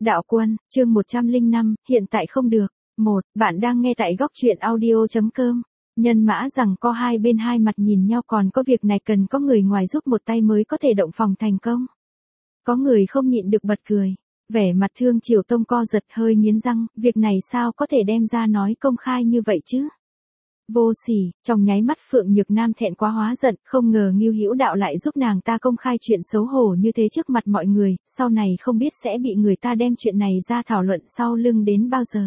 Đạo Quân, chương 105, hiện tại không được. 1. Bạn đang nghe tại góc truyện audio.com. Nhân mã rằng có hai bên hai mặt nhìn nhau, còn có việc này cần có người ngoài giúp một tay mới có thể động phòng thành công. Có người không nhịn được bật cười. Vẻ mặt Thương Triều Tông co giật, hơi nghiến răng, việc này sao có thể đem ra nói công khai như vậy chứ? Vô sỉ. Trong nháy mắt Phượng Nhược Nam thẹn quá hóa giận, không ngờ Ngưu Hữu Đạo lại giúp nàng ta công khai chuyện xấu hổ như thế trước mặt mọi người, sau này không biết sẽ bị người ta đem chuyện này ra thảo luận sau lưng đến bao giờ.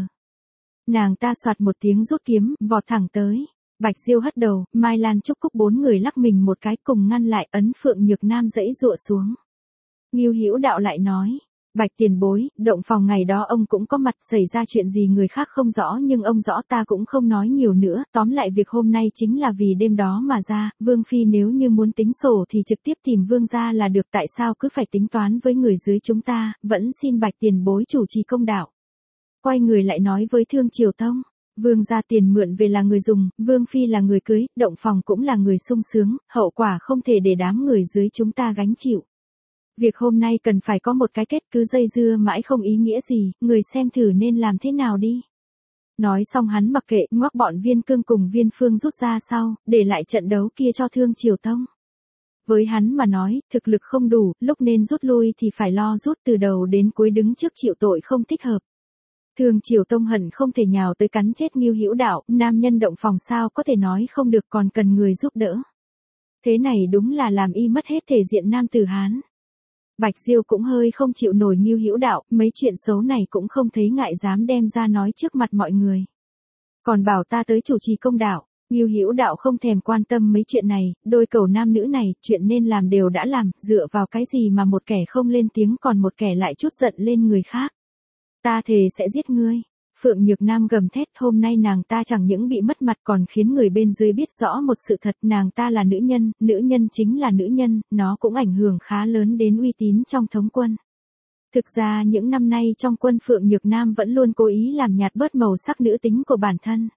Nàng ta soạt một tiếng rút kiếm, vọt thẳng tới. Bạch Diêu hất đầu, Mai Lan Trúc Cúc bốn người lắc mình một cái cùng ngăn lại, ấn Phượng Nhược Nam giãy giụa xuống. Ngưu Hữu Đạo lại nói, Bạch tiền bối, động phòng ngày đó ông cũng có mặt, xảy ra chuyện gì người khác không rõ nhưng ông rõ, ta cũng không nói nhiều nữa, tóm lại việc hôm nay chính là vì đêm đó mà ra, Vương Phi nếu như muốn tính sổ thì trực tiếp tìm Vương gia là được, tại sao cứ phải tính toán với người dưới chúng ta, vẫn xin Bạch tiền bối chủ trì công đạo. Quay người lại nói với Thương Triều Tông, Vương gia tiền mượn về là người dùng, Vương Phi là người cưới, động phòng cũng là người sung sướng, hậu quả không thể để đám người dưới chúng ta gánh chịu. Việc hôm nay cần phải có một cái kết, cứ dây dưa mãi không ý nghĩa gì, người xem thử nên làm thế nào đi. Nói xong hắn mặc kệ, ngoắc bọn Viên Cương cùng Viên Phương rút ra sau, để lại trận đấu kia cho Thương Triều Tông. Với hắn mà nói, thực lực không đủ, lúc nên rút lui thì phải lo rút, từ đầu đến cuối đứng trước chịu tội không thích hợp. Thương Triều Tông hận không thể nhào tới cắn chết Ngưu Hữu Đạo, nam nhân động phòng sao có thể nói không được, còn cần người giúp đỡ. Thế này đúng là làm y mất hết thể diện nam tử Hán. Bạch Diêu cũng hơi không chịu nổi Ngưu Hữu Đạo, mấy chuyện xấu này cũng không thấy ngại dám đem ra nói trước mặt mọi người. Còn bảo ta tới chủ trì công đạo, Ngưu Hữu Đạo không thèm quan tâm mấy chuyện này, đôi cầu nam nữ này, chuyện nên làm đều đã làm, dựa vào cái gì mà một kẻ không lên tiếng còn một kẻ lại trút giận lên người khác. Ta thề sẽ giết ngươi. Phượng Nhược Nam gầm thét, hôm nay nàng ta chẳng những bị mất mặt còn khiến người bên dưới biết rõ một sự thật, nàng ta là nữ nhân chính là nữ nhân, nó cũng ảnh hưởng khá lớn đến uy tín trong thống quân. Thực ra những năm nay trong quân Phượng Nhược Nam vẫn luôn cố ý làm nhạt bớt màu sắc nữ tính của bản thân.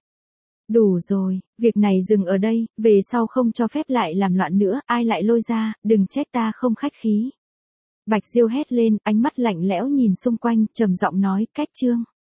Đủ rồi, việc này dừng ở đây, về sau không cho phép lại làm loạn nữa, ai lại lôi ra, đừng trách ta không khách khí. Bạch Diêu hét lên, ánh mắt lạnh lẽo nhìn xung quanh, trầm giọng nói, cách chương.